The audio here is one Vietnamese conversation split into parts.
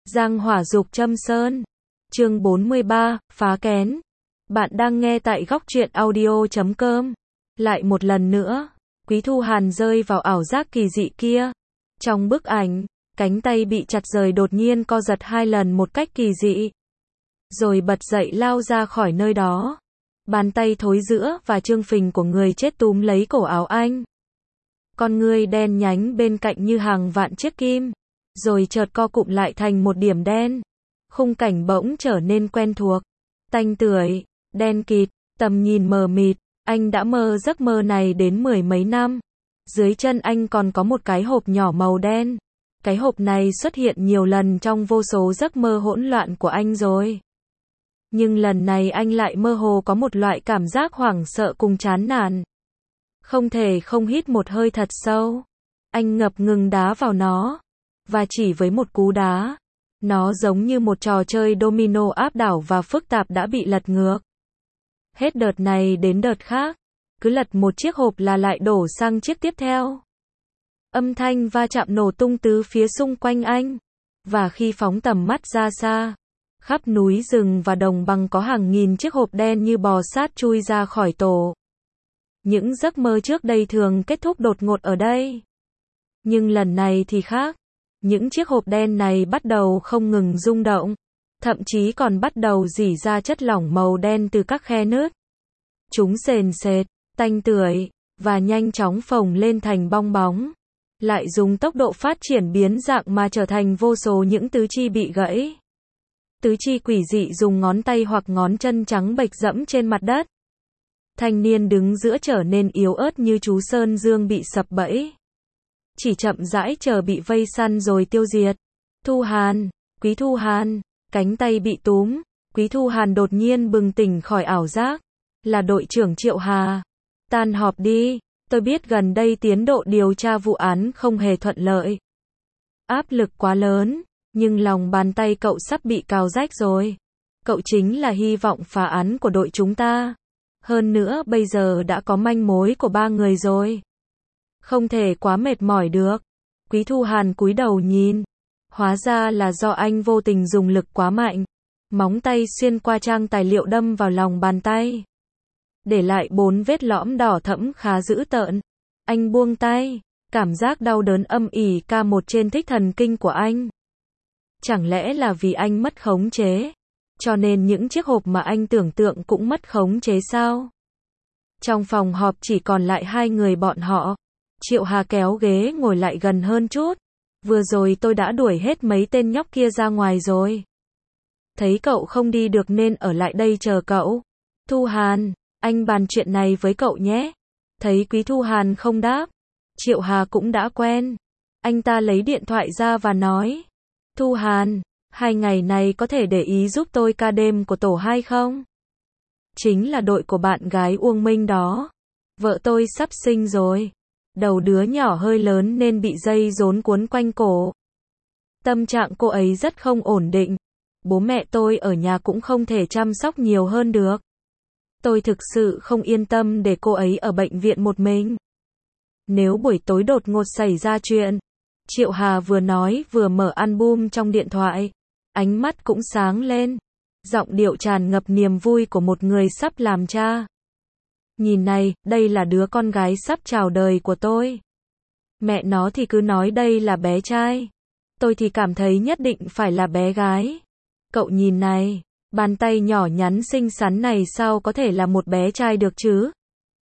Giang hỏa dục châm sơn. Chương 43, phá kén. Bạn đang nghe tại góc truyện audio.com. Lại một lần nữa, Quý Thu Hàn rơi vào ảo giác kỳ dị kia. Trong bức ảnh, cánh tay bị chặt rời đột nhiên co giật 2 lần một cách kỳ dị. Rồi bật dậy lao ra khỏi nơi đó. Bàn tay thối rữa và trương phình của người chết túm lấy cổ áo anh. Con ngươi đen nhánh bên cạnh như hàng vạn chiếc kim. Rồi chợt co cụm lại thành một điểm đen. Khung cảnh bỗng trở nên quen thuộc. Tanh tưởi, đen kịt, tầm nhìn mờ mịt. Anh đã mơ giấc mơ này đến 10 mấy năm. Dưới chân anh còn có một cái hộp nhỏ màu đen. Cái hộp này xuất hiện nhiều lần trong vô số giấc mơ hỗn loạn của anh rồi. Nhưng lần này anh lại mơ hồ có một loại cảm giác hoảng sợ cùng chán nản. Không thể không hít một hơi thật sâu. Anh ngập ngừng đá vào nó. Và chỉ với một cú đá, nó giống như một trò chơi domino áp đảo và phức tạp đã bị lật ngược. Hết đợt này đến đợt khác, cứ lật một chiếc hộp là lại đổ sang chiếc tiếp theo. Âm thanh va chạm nổ tung tứ phía xung quanh anh. Và khi phóng tầm mắt ra xa, khắp núi rừng và đồng bằng có hàng nghìn chiếc hộp đen như bò sát chui ra khỏi tổ. Những giấc mơ trước đây thường kết thúc đột ngột ở đây. Nhưng lần này thì khác. Những chiếc hộp đen này bắt đầu không ngừng rung động, thậm chí còn bắt đầu rỉ ra chất lỏng màu đen từ các khe nứt. Chúng sền sệt, tanh tưởi, và nhanh chóng phồng lên thành bong bóng. Lại dùng tốc độ phát triển biến dạng mà trở thành vô số những tứ chi bị gãy. Tứ chi quỷ dị dùng ngón tay hoặc ngón chân trắng bệch dẫm trên mặt đất. Thanh niên đứng giữa trở nên yếu ớt như chú Sơn Dương bị sập bẫy. Chỉ chậm rãi chờ bị vây săn rồi tiêu diệt. Thu Hàn, Quý Thu Hàn, cánh tay bị túm. Quý Thu Hàn đột nhiên bừng tỉnh khỏi ảo giác. Là đội trưởng Triệu Hà. Tan họp đi, tôi biết gần đây tiến độ điều tra vụ án không hề thuận lợi. Áp lực quá lớn, nhưng lòng bàn tay cậu sắp bị cào rách rồi. Cậu chính là hy vọng phá án của đội chúng ta. Hơn nữa bây giờ đã có manh mối của 3 người rồi. Không thể quá mệt mỏi được. Quý Thu Hàn cúi đầu nhìn. Hóa ra là do anh vô tình dùng lực quá mạnh. Móng tay xuyên qua trang tài liệu đâm vào lòng bàn tay. Để lại 4 vết lõm đỏ thẫm khá dữ tợn. Anh buông tay. Cảm giác đau đớn âm ỉ ca một trên thích thần kinh của anh. Chẳng lẽ là vì anh mất khống chế? Cho nên những chiếc hộp mà anh tưởng tượng cũng mất khống chế sao? Trong phòng họp chỉ còn lại 2 người bọn họ. Triệu Hà kéo ghế ngồi lại gần hơn chút. Vừa rồi tôi đã đuổi hết mấy tên nhóc kia ra ngoài rồi. Thấy cậu không đi được nên ở lại đây chờ cậu. Thu Hàn, anh bàn chuyện này với cậu nhé. Thấy Quý Thu Hàn không đáp. Triệu Hà cũng đã quen. Anh ta lấy điện thoại ra và nói. Thu Hàn, 2 ngày này có thể để ý giúp tôi ca đêm của tổ 2 không? Chính là đội của bạn gái Uông Minh đó. Vợ tôi sắp sinh rồi. Đầu đứa nhỏ hơi lớn nên bị dây rốn cuốn quanh cổ. Tâm trạng cô ấy rất không ổn định. Bố mẹ tôi ở nhà cũng không thể chăm sóc nhiều hơn được. Tôi thực sự không yên tâm để cô ấy ở bệnh viện một mình. Nếu buổi tối đột ngột xảy ra chuyện. Triệu Hà vừa nói vừa mở album trong điện thoại. Ánh mắt cũng sáng lên. Giọng điệu tràn ngập niềm vui của một người sắp làm cha. Nhìn này, đây là đứa con gái sắp chào đời của tôi. Mẹ nó thì cứ nói đây là bé trai. Tôi thì cảm thấy nhất định phải là bé gái. Cậu nhìn này, bàn tay nhỏ nhắn xinh xắn này sao có thể là một bé trai được chứ?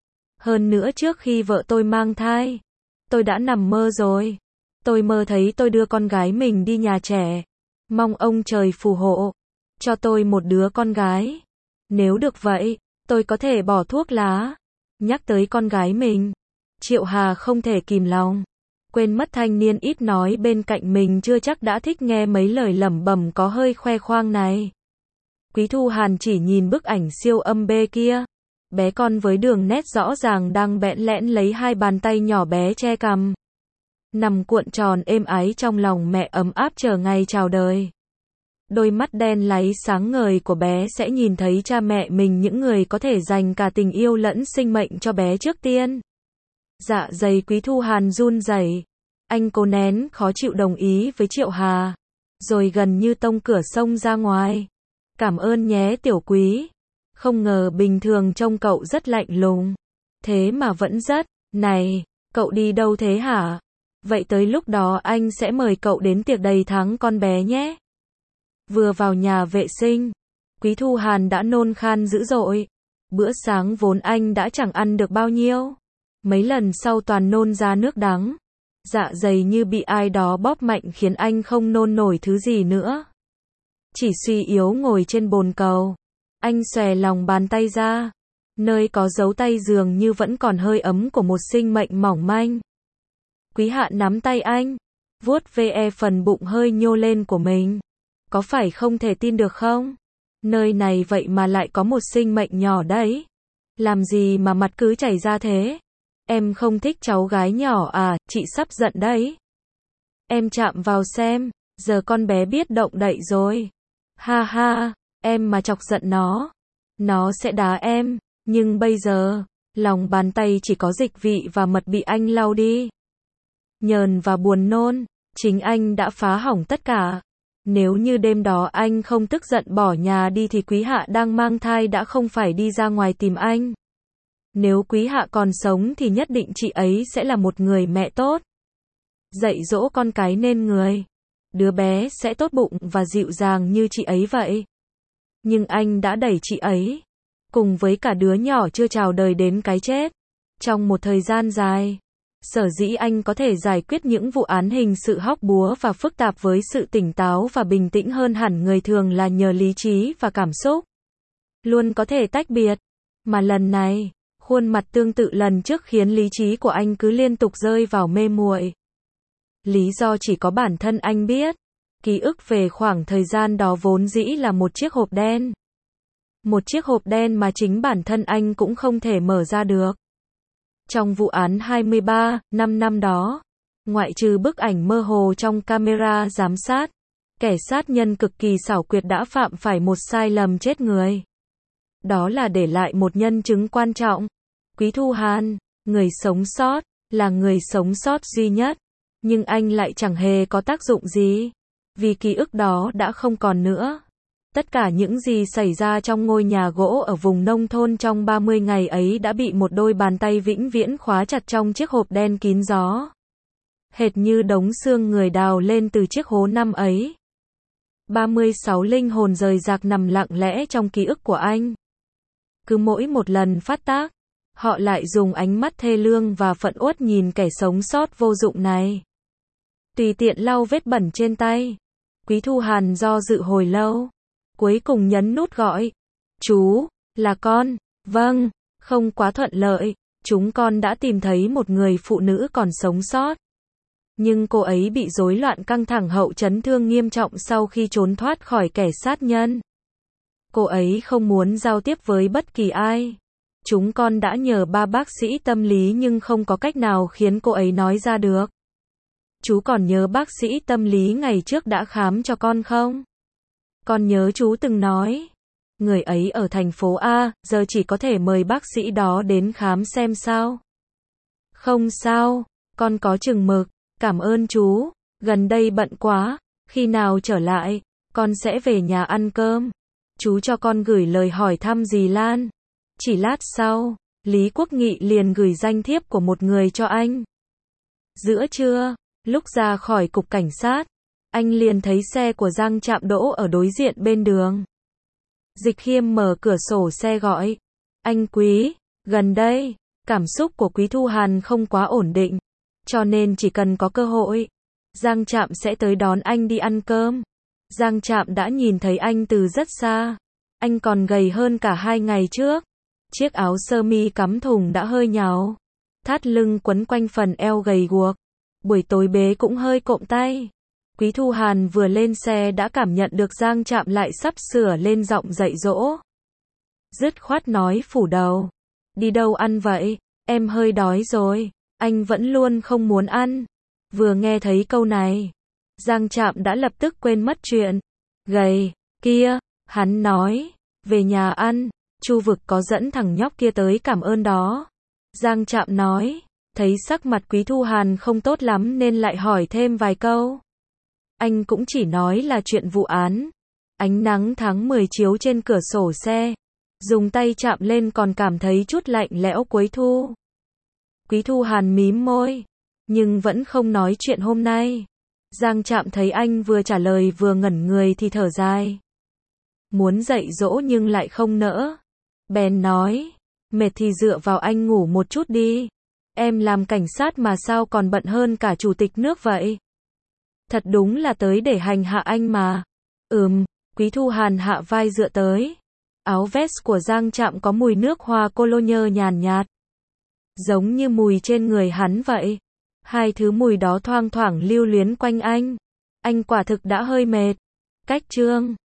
Hơn nữa trước khi vợ tôi mang thai, tôi đã nằm mơ rồi. Tôi mơ thấy tôi đưa con gái mình đi nhà trẻ. Mong ông trời phù hộ cho tôi một đứa con gái. Nếu được vậy, tôi có thể bỏ thuốc lá. Nhắc tới con gái mình, Triệu Hà không thể kìm lòng. Quên mất thanh niên ít nói bên cạnh mình chưa chắc đã thích nghe mấy lời lẩm bẩm có hơi khoe khoang này. Quý Thu Hàn chỉ nhìn bức ảnh siêu âm bê kia. Bé con với đường nét rõ ràng đang bẽn lẽn lấy 2 bàn tay nhỏ bé che cằm. Nằm cuộn tròn êm ái trong lòng mẹ ấm áp chờ ngày chào đời. Đôi mắt đen láy sáng ngời của bé sẽ nhìn thấy cha mẹ mình, những người có thể dành cả tình yêu lẫn sinh mệnh cho bé trước tiên. Dạ dày Quý Thu Hàn run rẩy. Anh cố nén khó chịu đồng ý với Triệu Hà. rồi gần như tông cửa xông ra ngoài. Cảm ơn nhé tiểu Quý. Không ngờ bình thường trông cậu rất lạnh lùng. Thế mà vẫn rất, này, cậu đi đâu thế hả? Vậy tới lúc đó anh sẽ mời cậu đến tiệc đầy tháng con bé nhé. Vừa vào nhà vệ sinh, Quý Thu Hàn đã nôn khan dữ dội. Bữa sáng vốn anh đã chẳng ăn được bao nhiêu. Mấy lần sau toàn nôn ra nước đắng. Dạ dày như bị ai đó bóp mạnh khiến anh không nôn nổi thứ gì nữa. Chỉ suy yếu ngồi trên bồn cầu. Anh xòe lòng bàn tay ra. Nơi có dấu tay dường như vẫn còn hơi ấm của một sinh mệnh mỏng manh. Quý Hạ nắm tay anh, vuốt ve phần bụng hơi nhô lên của mình. Có phải không thể tin được không? Nơi này vậy mà lại có một sinh mệnh nhỏ đấy. Làm gì mà mặt cứ chảy ra thế? Em không thích cháu gái nhỏ à, chị sắp giận đấy. Em chạm vào xem, giờ con bé biết động đậy rồi. Ha ha, em mà chọc giận nó sẽ đá em. Nhưng bây giờ, lòng bàn tay chỉ có dịch vị và mật bị anh lau đi. Nhờn và buồn nôn, chính anh đã phá hỏng tất cả. Nếu như đêm đó anh không tức giận bỏ nhà đi thì Quý Hạ đang mang thai đã không phải đi ra ngoài tìm anh. Nếu Quý Hạ còn sống thì nhất định chị ấy sẽ là một người mẹ tốt. Dạy dỗ con cái nên người. Đứa bé sẽ tốt bụng và dịu dàng như chị ấy vậy. Nhưng anh đã đẩy chị ấy, cùng với cả đứa nhỏ chưa chào đời đến cái chết. Trong một thời gian dài, sở dĩ anh có thể giải quyết những vụ án hình sự hóc búa và phức tạp với sự tỉnh táo và bình tĩnh hơn hẳn người thường là nhờ lý trí và cảm xúc. Luôn có thể tách biệt. Mà lần này, khuôn mặt tương tự lần trước khiến lý trí của anh cứ liên tục rơi vào mê muội. Lý do chỉ có bản thân anh biết. Ký ức về khoảng thời gian đó vốn dĩ là một chiếc hộp đen. Một chiếc hộp đen mà chính bản thân anh cũng không thể mở ra được. Trong vụ án 23 năm đó, ngoại trừ bức ảnh mơ hồ trong camera giám sát, kẻ sát nhân cực kỳ xảo quyệt đã phạm phải một sai lầm chết người. Đó là để lại một nhân chứng quan trọng. Quý Thu Hàn, người sống sót, là người sống sót duy nhất. Nhưng anh lại chẳng hề có tác dụng gì. Vì ký ức đó đã không còn nữa. Tất cả những gì xảy ra trong ngôi nhà gỗ ở vùng nông thôn trong 30 ngày ấy đã bị một đôi bàn tay vĩnh viễn khóa chặt trong chiếc hộp đen kín gió. Hệt như đống xương người đào lên từ chiếc hố năm ấy. 36 linh hồn rời rạc nằm lặng lẽ trong ký ức của anh. Cứ mỗi một lần phát tác, họ lại dùng ánh mắt thê lương và phẫn uất nhìn kẻ sống sót vô dụng này. Tùy tiện lau vết bẩn trên tay. Quý Thu Hàn do dự hồi lâu. Cuối cùng nhấn nút gọi. Chú, là con. Vâng, không quá thuận lợi. Chúng con đã tìm thấy một người phụ nữ còn sống sót. Nhưng cô ấy bị rối loạn căng thẳng hậu chấn thương nghiêm trọng sau khi trốn thoát khỏi kẻ sát nhân. Cô ấy không muốn giao tiếp với bất kỳ ai. Chúng con đã nhờ 3 bác sĩ tâm lý nhưng không có cách nào khiến cô ấy nói ra được. Chú còn nhớ bác sĩ tâm lý ngày trước đã khám cho con không? Con nhớ chú từng nói. Người ấy ở thành phố A, giờ chỉ có thể mời bác sĩ đó đến khám xem sao. Không sao, con có chừng mực. Cảm ơn chú. Gần đây bận quá. Khi nào trở lại, con sẽ về nhà ăn cơm. Chú cho con gửi lời hỏi thăm dì Lan. Chỉ lát sau, Lý Quốc Nghị liền gửi danh thiếp của một người cho anh. Giữa trưa, lúc ra khỏi cục cảnh sát, anh liền thấy xe của Giang Trạm đỗ ở đối diện bên đường. Dịch Khiêm mở cửa sổ xe gọi. Anh Quý, gần đây, cảm xúc của Quý Thu Hàn không quá ổn định. Cho nên chỉ cần có cơ hội, Giang Trạm sẽ tới đón anh đi ăn cơm. Giang Trạm đã nhìn thấy anh từ rất xa. Anh còn gầy hơn cả 2 ngày trước. Chiếc áo sơ mi cắm thùng đã hơi nhàu. Thắt lưng quấn quanh phần eo gầy guộc. Buổi tối bế cũng hơi cộm tay. Quý Thu Hàn vừa lên xe đã cảm nhận được Giang Trạm lại sắp sửa lên giọng dạy dỗ. Dứt khoát nói phủ đầu. Đi đâu ăn vậy? Em hơi đói rồi. Anh vẫn luôn không muốn ăn. Vừa nghe thấy câu này, Giang Trạm đã lập tức quên mất chuyện. Gầy, kia, hắn nói, về nhà ăn, Chu Vực có dẫn thằng nhóc kia tới cảm ơn đó. Giang Trạm nói, thấy sắc mặt Quý Thu Hàn không tốt lắm nên lại hỏi thêm vài câu. Anh cũng chỉ nói là chuyện vụ án. Ánh nắng tháng 10 chiếu trên cửa sổ xe. Dùng tay chạm lên còn cảm thấy chút lạnh lẽo cuối thu. Quý Thu Hàn mím môi, nhưng vẫn không nói chuyện hôm nay. Giang Trạm thấy anh vừa trả lời vừa ngẩn người thì thở dài. Muốn dạy dỗ nhưng lại không nỡ. Bèn nói, mệt thì dựa vào anh ngủ một chút đi. Em làm cảnh sát mà sao còn bận hơn cả chủ tịch nước vậy? Thật đúng là tới để hành hạ anh mà. Quý Thu Hàn hạ vai dựa tới. Áo vest của Giang Trạm có mùi nước hoa cologne nhàn nhạt. Giống như mùi trên người hắn vậy. Hai thứ mùi đó thoang thoảng lưu luyến quanh anh. Anh quả thực đã hơi mệt. Cách chương